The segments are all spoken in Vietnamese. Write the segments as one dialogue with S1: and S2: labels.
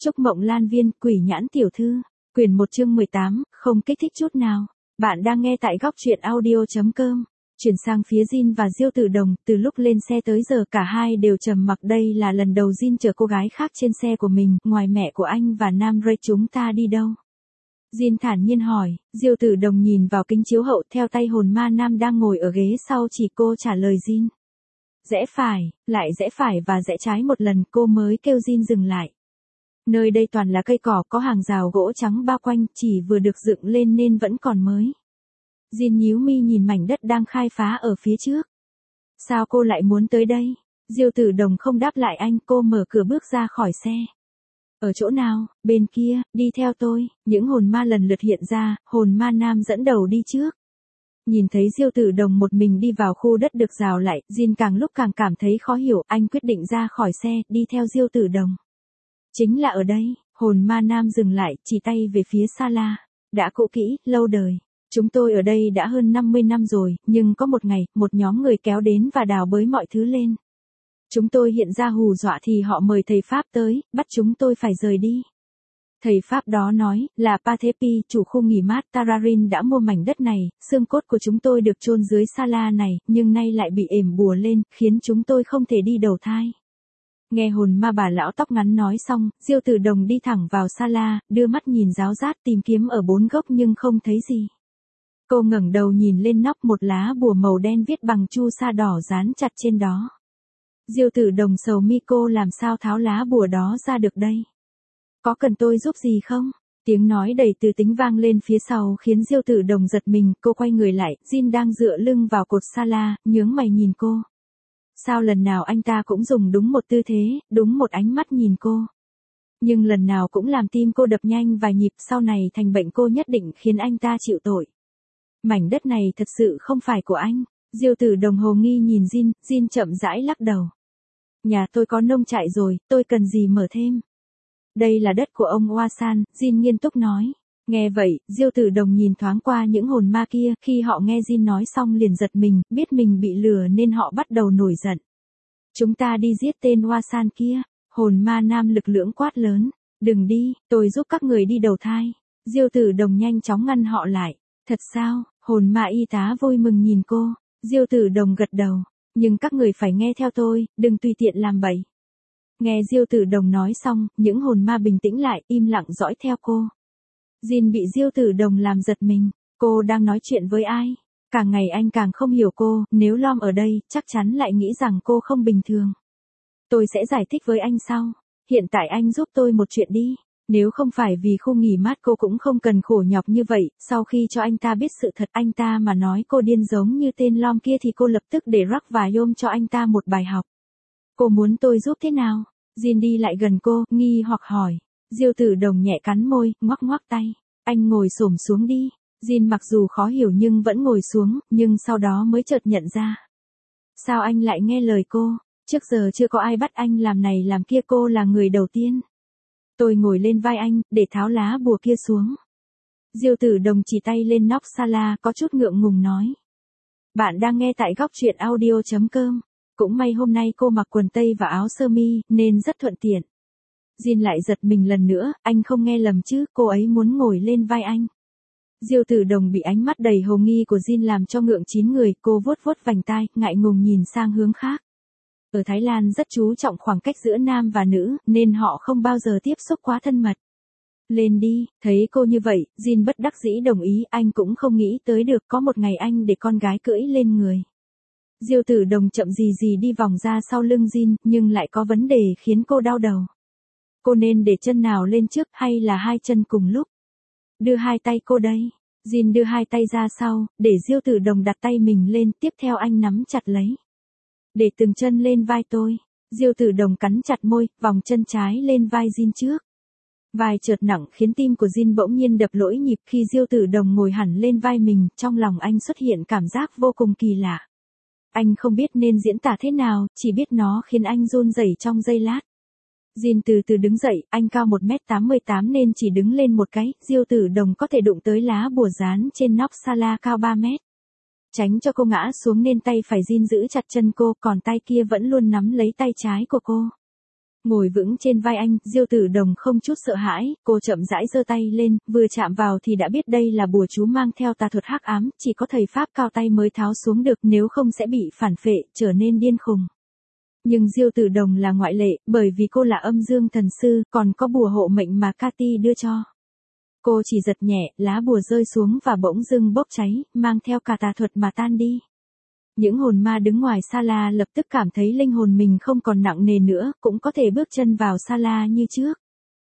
S1: Trúc Mộng Lan Viên, Quỷ Nhãn Tiểu Thư, quyển 1 chương 18, không kích thích chút nào. Bạn đang nghe tại góc truyện audio.com. Chuyển sang phía Jin và Diêu Tử Đồng, từ lúc lên xe tới giờ cả hai đều trầm mặc. Đây là lần đầu Jin chở cô gái khác trên xe của mình, ngoài mẹ của anh và Nam Ray chúng ta đi đâu? Jin thản nhiên hỏi. Diêu Tử Đồng nhìn vào kính chiếu hậu theo tay hồn ma Nam đang ngồi ở ghế sau chỉ cô trả lời Jin. Rẽ phải, lại rẽ phải và rẽ trái một lần cô mới kêu Jin dừng lại. Nơi đây toàn là cây cỏ có hàng rào gỗ trắng bao quanh chỉ vừa được dựng lên nên vẫn còn mới. Jin nhíu mi nhìn mảnh đất đang khai phá ở phía trước. Sao cô lại muốn tới đây? Diêu Tử Đồng không đáp lại anh, cô mở cửa bước ra khỏi xe. Ở chỗ nào? Bên kia, đi theo tôi. Những hồn ma lần lượt hiện ra, hồn ma Nam dẫn đầu đi trước. Nhìn thấy Diêu Tử Đồng một mình đi vào khu đất được rào lại, Jin càng lúc càng cảm thấy khó hiểu, anh quyết định ra khỏi xe, đi theo Diêu Tử Đồng. Chính là ở đây, hồn ma Nam dừng lại, chỉ tay về phía Sala. Đã cũ kỹ, lâu đời. Chúng tôi ở đây đã hơn 50 năm rồi, nhưng có một ngày, một nhóm người kéo đến và đào bới mọi thứ lên. Chúng tôi hiện ra hù dọa thì họ mời thầy Pháp tới, bắt chúng tôi phải rời đi. Thầy Pháp đó nói, là Pathepi, chủ khu nghỉ mát Tararin đã mua mảnh đất này, xương cốt của chúng tôi được chôn dưới Sala này, nhưng nay lại bị ềm bùa lên, khiến chúng tôi không thể đi đầu thai. Nghe hồn ma bà lão tóc ngắn nói xong, Diêu Tử Đồng đi thẳng vào Sala, đưa mắt nhìn ráo rát tìm kiếm ở 4 góc nhưng không thấy gì. Cô ngẩng đầu nhìn lên nóc, một lá bùa màu đen viết bằng chu sa đỏ dán chặt trên đó. Diêu Tử Đồng sầu mi, cô làm sao tháo lá bùa đó ra được đây? Có cần tôi giúp gì không? Tiếng nói đầy từ tính vang lên phía sau khiến Diêu Tử Đồng giật mình, cô quay người lại, Jin đang dựa lưng vào cột Sala, nhướng mày nhìn cô. Sao lần nào anh ta cũng dùng đúng một tư thế, đúng một ánh mắt nhìn cô. Nhưng lần nào cũng làm tim cô đập nhanh vài nhịp, sau này thành bệnh cô nhất định khiến anh ta chịu tội. Mảnh đất này thật sự không phải của anh. Diêu Tử Đồng hồ nghi nhìn Jin, Jin chậm rãi lắc đầu. Nhà tôi có nông trại rồi, tôi cần gì mở thêm. Đây là đất của ông Wasan, Jin nghiêm túc nói. Nghe vậy, Diêu Tử Đồng nhìn thoáng qua những hồn ma kia, khi họ nghe Jin nói xong liền giật mình, biết mình bị lừa nên họ bắt đầu nổi giận. Chúng ta đi giết tên Wasan kia, hồn ma Nam lực lưỡng quát lớn. Đừng đi, tôi giúp các người đi đầu thai. Diêu Tử Đồng nhanh chóng ngăn họ lại. Thật sao? Hồn ma y tá vui mừng nhìn cô. Diêu Tử Đồng gật đầu. Nhưng các người phải nghe theo tôi, đừng tùy tiện làm bậy. Nghe Diêu Tử Đồng nói xong, những hồn ma bình tĩnh lại, im lặng dõi theo cô. Jin bị Diêu Tử Đồng làm giật mình. Cô đang nói chuyện với ai? Càng ngày anh càng không hiểu cô, nếu Lom ở đây, chắc chắn lại nghĩ rằng cô không bình thường. Tôi sẽ giải thích với anh sau. Hiện tại anh giúp tôi một chuyện đi. Nếu không phải vì khu nghỉ mát cô cũng không cần khổ nhọc như vậy, sau khi cho anh ta biết sự thật anh ta mà nói cô điên giống như tên Lom kia thì cô lập tức để Rock và Yom cho anh ta một bài học. Cô muốn tôi giúp thế nào? Jin đi lại gần cô, nghi hoặc hỏi. Diêu Tử Đồng nhẹ cắn môi, ngoắc ngoắc tay. Anh ngồi xổm xuống đi. Jin mặc dù khó hiểu nhưng vẫn ngồi xuống, nhưng sau đó mới chợt nhận ra. Sao anh lại nghe lời cô? Trước giờ chưa có ai bắt anh làm này làm kia, cô là người đầu tiên. Tôi ngồi lên vai anh, để tháo lá bùa kia xuống. Diêu Tử Đồng chỉ tay lên nóc Sala, có chút ngượng ngùng nói. Bạn đang nghe tại góc truyện audio.com. Cũng may hôm nay cô mặc quần tây và áo sơ mi, nên rất thuận tiện. Jin lại giật mình lần nữa, anh không nghe lầm chứ, cô ấy muốn ngồi lên vai anh. Diêu Tử Đồng bị ánh mắt đầy hồ nghi của Jin làm cho ngượng chín người, cô vuốt vuốt vành tai, ngại ngùng nhìn sang hướng khác. Ở Thái Lan rất chú trọng khoảng cách giữa nam và nữ, nên họ không bao giờ tiếp xúc quá thân mật. Lên đi, thấy cô như vậy, Jin bất đắc dĩ đồng ý, anh cũng không nghĩ tới được có một ngày anh để con gái cưỡi lên người. Diêu Tử Đồng chậm gì gì đi vòng ra sau lưng Jin, nhưng lại có vấn đề khiến cô đau đầu. Cô nên để chân nào lên trước hay là hai chân cùng lúc? Đưa hai tay cô đây. Jin đưa hai tay ra sau, để Diêu Tử Đồng đặt tay mình lên, tiếp theo anh nắm chặt lấy. Để từng chân lên vai tôi. Diêu Tử Đồng cắn chặt môi, vòng chân trái lên vai Jin trước. Vai chợt nặng khiến tim của Jin bỗng nhiên đập lỗi nhịp khi Diêu Tử Đồng ngồi hẳn lên vai mình, trong lòng anh xuất hiện cảm giác vô cùng kỳ lạ. Anh không biết nên diễn tả thế nào, chỉ biết nó khiến anh run rẩy trong giây lát. Jin từ từ đứng dậy, anh cao 1m88 nên chỉ đứng lên một cái, Diêu Tử Đồng có thể đụng tới lá bùa dán trên nóc Sala cao 3 mét. Tránh cho cô ngã xuống nên tay phải Jin giữ chặt chân cô, còn tay kia vẫn luôn nắm lấy tay trái của cô. Ngồi vững trên vai anh, Diêu Tử Đồng không chút sợ hãi, cô chậm rãi giơ tay lên, vừa chạm vào thì đã biết đây là bùa chú mang theo tà thuật hắc ám, chỉ có thầy pháp cao tay mới tháo xuống được, nếu không sẽ bị phản phệ, trở nên điên khùng. Nhưng Diêu Tử Đồng là ngoại lệ, bởi vì cô là âm dương thần sư, còn có bùa hộ mệnh mà Cathy đưa cho. Cô chỉ giật nhẹ, lá bùa rơi xuống và bỗng dưng bốc cháy, mang theo cả tà thuật mà tan đi. Những hồn ma đứng ngoài Sala lập tức cảm thấy linh hồn mình không còn nặng nề nữa, cũng có thể bước chân vào Sala như trước.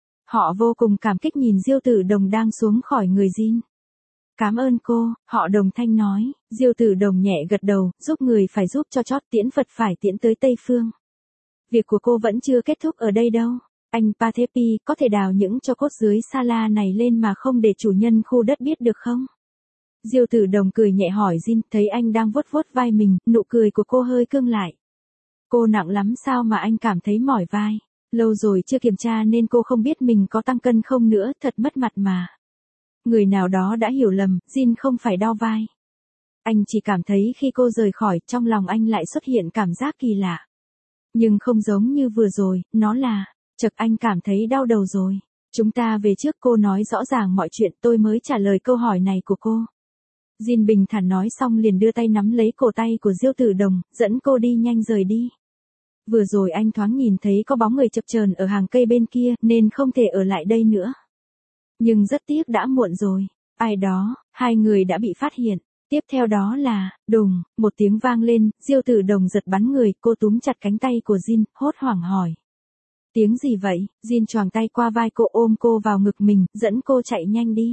S1: Họ vô cùng cảm kích nhìn Diêu Tử Đồng đang xuống khỏi người Jin. Cảm ơn cô, họ đồng thanh nói. Diêu Tử Đồng nhẹ gật đầu, giúp người phải giúp cho chót, tiễn Phật phải tiễn tới Tây Phương. Việc của cô vẫn chưa kết thúc ở đây đâu. Anh Pathepi có thể đào những tro cốt dưới Sala này lên mà không để chủ nhân khu đất biết được không? Diêu Tử Đồng cười nhẹ hỏi Jin, thấy anh đang vuốt vuốt vai mình, nụ cười của cô hơi cương lại. Cô nặng lắm sao mà anh cảm thấy mỏi vai? Lâu rồi chưa kiểm tra nên cô không biết mình có tăng cân không nữa, thật mất mặt mà. Người nào đó đã hiểu lầm, Jin không phải đau vai. Anh chỉ cảm thấy khi cô rời khỏi, trong lòng anh lại xuất hiện cảm giác kỳ lạ. Nhưng không giống như vừa rồi, nó là, chợt anh cảm thấy đau đầu rồi. Chúng ta về trước, cô nói rõ ràng mọi chuyện, tôi mới trả lời câu hỏi này của cô. Jin bình thản nói xong liền đưa tay nắm lấy cổ tay của Diêu Tử Đồng, dẫn cô đi nhanh rời đi. Vừa rồi anh thoáng nhìn thấy có bóng người chập chờn ở hàng cây bên kia, nên không thể ở lại đây nữa. Nhưng rất tiếc đã muộn rồi. Ai đó, hai người đã bị phát hiện. Tiếp theo đó là, đùng, một tiếng vang lên, Diêu Tử Đồng giật bắn người, cô túm chặt cánh tay của Jin, hốt hoảng hỏi. Tiếng gì vậy? Jin choàng tay qua vai cô, ôm cô vào ngực mình, dẫn cô chạy nhanh đi.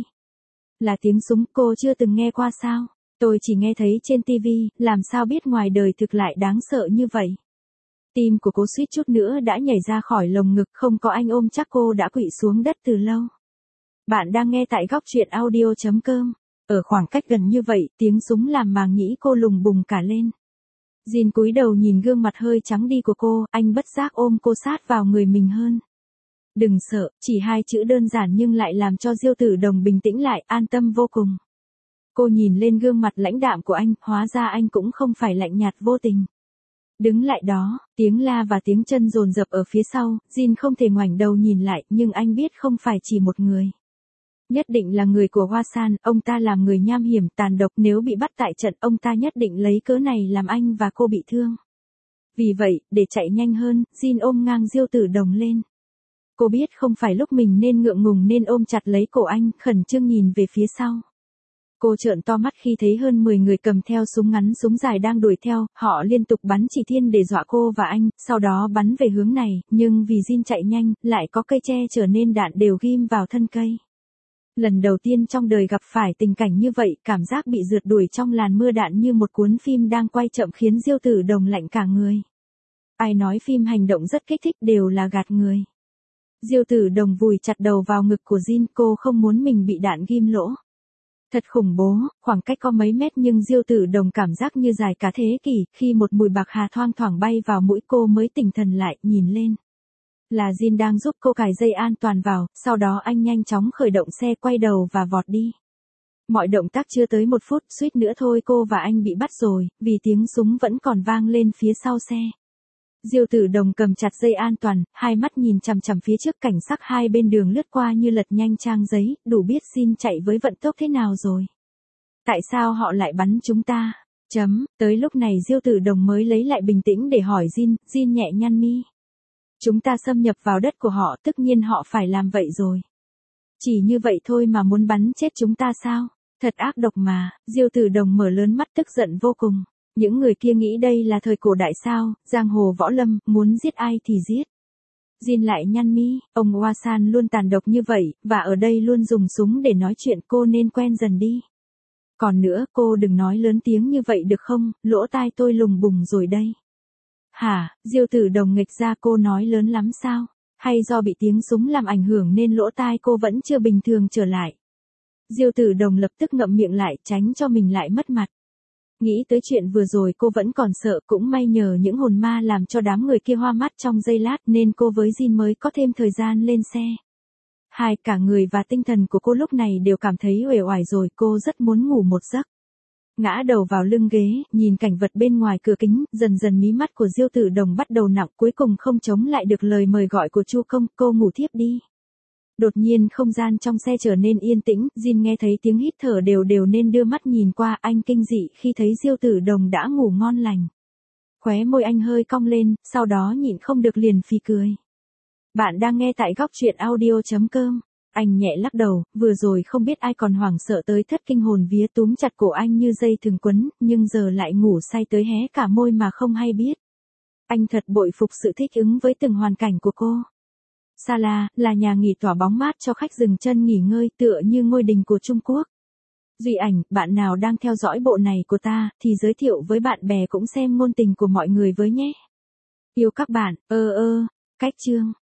S1: Là tiếng súng, cô chưa từng nghe qua sao? Tôi chỉ nghe thấy trên TV, làm sao biết ngoài đời thực lại đáng sợ như vậy? Tim của cô suýt chút nữa đã nhảy ra khỏi lồng ngực, không có anh ôm chắc cô đã quỵ xuống đất từ lâu. Bạn đang nghe tại góc truyện audio.com. Ở khoảng cách gần như vậy, tiếng súng làm màng nhĩ cô lùng bùng cả lên. Jin cúi đầu nhìn gương mặt hơi trắng đi của cô, anh bất giác ôm cô sát vào người mình hơn. Đừng sợ, chỉ hai chữ đơn giản nhưng lại làm cho Diêu Tử Đồng bình tĩnh lại, an tâm vô cùng. Cô nhìn lên gương mặt lãnh đạm của anh, hóa ra anh cũng không phải lạnh nhạt vô tình. Đứng lại đó, tiếng la và tiếng chân dồn dập ở phía sau, Jin không thể ngoảnh đầu nhìn lại, nhưng anh biết không phải chỉ một người. Nhất định là người của Hoa San, ông ta làm người nham hiểm, tàn độc, nếu bị bắt tại trận, ông ta nhất định lấy cớ này làm anh và cô bị thương. Vì vậy, để chạy nhanh hơn, Jin ôm ngang Diêu Tử Đồng lên. Cô biết không phải lúc mình nên ngượng ngùng nên ôm chặt lấy cổ anh, khẩn trương nhìn về phía sau. Cô trợn to mắt khi thấy hơn 10 người cầm theo súng ngắn súng dài đang đuổi theo, họ liên tục bắn chỉ thiên để dọa cô và anh, sau đó bắn về hướng này, nhưng vì Jin chạy nhanh, lại có cây tre trở nên đạn đều ghim vào thân cây. Lần đầu tiên trong đời gặp phải tình cảnh như vậy, cảm giác bị rượt đuổi trong làn mưa đạn như một cuốn phim đang quay chậm khiến Diêu Tử Đồng lạnh cả người. Ai nói phim hành động rất kích thích đều là gạt người. Diêu Tử Đồng vùi chặt đầu vào ngực của Jin, cô không muốn mình bị đạn ghim lỗ. Thật khủng bố, khoảng cách có mấy mét nhưng Diêu Tử Đồng cảm giác như dài cả thế kỷ, khi một mùi bạc hà thoang thoảng bay vào mũi cô mới tỉnh thần lại, nhìn lên. Là Jin đang giúp cô cài dây an toàn vào, sau đó anh nhanh chóng khởi động xe, quay đầu và vọt đi. Mọi động tác chưa tới 1 phút, suýt nữa thôi cô và anh bị bắt rồi, vì tiếng súng vẫn còn vang lên phía sau xe. Diêu Tử Đồng cầm chặt dây an toàn, hai mắt nhìn chằm chằm phía trước, cảnh sắc hai bên đường lướt qua như lật nhanh trang giấy, đủ biết Jin chạy với vận tốc thế nào rồi. Tại sao họ lại bắn chúng ta? Tới lúc này Diêu Tử Đồng mới lấy lại bình tĩnh để hỏi Jin nhẹ nhăn mi. Chúng ta xâm nhập vào đất của họ, tất nhiên họ phải làm vậy rồi. Chỉ như vậy thôi mà muốn bắn chết chúng ta sao? Thật ác độc mà. Diêu Tử Đồng mở lớn mắt tức giận vô cùng. Những người kia nghĩ đây là thời cổ đại sao, giang hồ võ lâm, muốn giết ai thì giết. Jin lại nhăn mi, ông Hoa San luôn tàn độc như vậy, và ở đây luôn dùng súng để nói chuyện, cô nên quen dần đi. Còn nữa, cô đừng nói lớn tiếng như vậy được không, lỗ tai tôi lùng bùng rồi đây. Hả, Diêu Tử Đồng nghịch ra, cô nói lớn lắm sao? Hay do bị tiếng súng làm ảnh hưởng nên lỗ tai cô vẫn chưa bình thường trở lại? Diêu Tử Đồng lập tức ngậm miệng lại, tránh cho mình lại mất mặt. Nghĩ tới chuyện vừa rồi cô vẫn còn sợ, cũng may nhờ những hồn ma làm cho đám người kia hoa mắt trong giây lát nên cô với Jin mới có thêm thời gian lên xe. Cả người và tinh thần của cô lúc này đều cảm thấy uể oải rồi, cô rất muốn ngủ một giấc. Ngã đầu vào lưng ghế, nhìn cảnh vật bên ngoài cửa kính, dần dần mí mắt của Diêu Tử Đồng bắt đầu nặng, cuối cùng không chống lại được lời mời gọi của Chu Công, cô ngủ thiếp đi. Đột nhiên không gian trong xe trở nên yên tĩnh, Jin nghe thấy tiếng hít thở đều đều nên đưa mắt nhìn qua, anh kinh dị khi thấy Diêu Tử Đồng đã ngủ ngon lành. Khóe môi anh hơi cong lên, sau đó nhịn không được liền phì cười. Bạn đang nghe tại góc truyện audio.com. Anh nhẹ lắc đầu, vừa rồi không biết ai còn hoảng sợ tới thất kinh hồn vía túm chặt cổ anh như dây thừng quấn, nhưng giờ lại ngủ say tới hé cả môi mà không hay biết. Anh thật bội phục sự thích ứng với từng hoàn cảnh của cô. Sala, là nhà nghỉ tỏa bóng mát cho khách dừng chân nghỉ ngơi tựa như ngôi đình của Trung Quốc. Duy Ảnh, bạn nào đang theo dõi bộ này của ta, thì giới thiệu với bạn bè cũng xem ngôn tình của mọi người với nhé. Yêu các bạn, cách chương.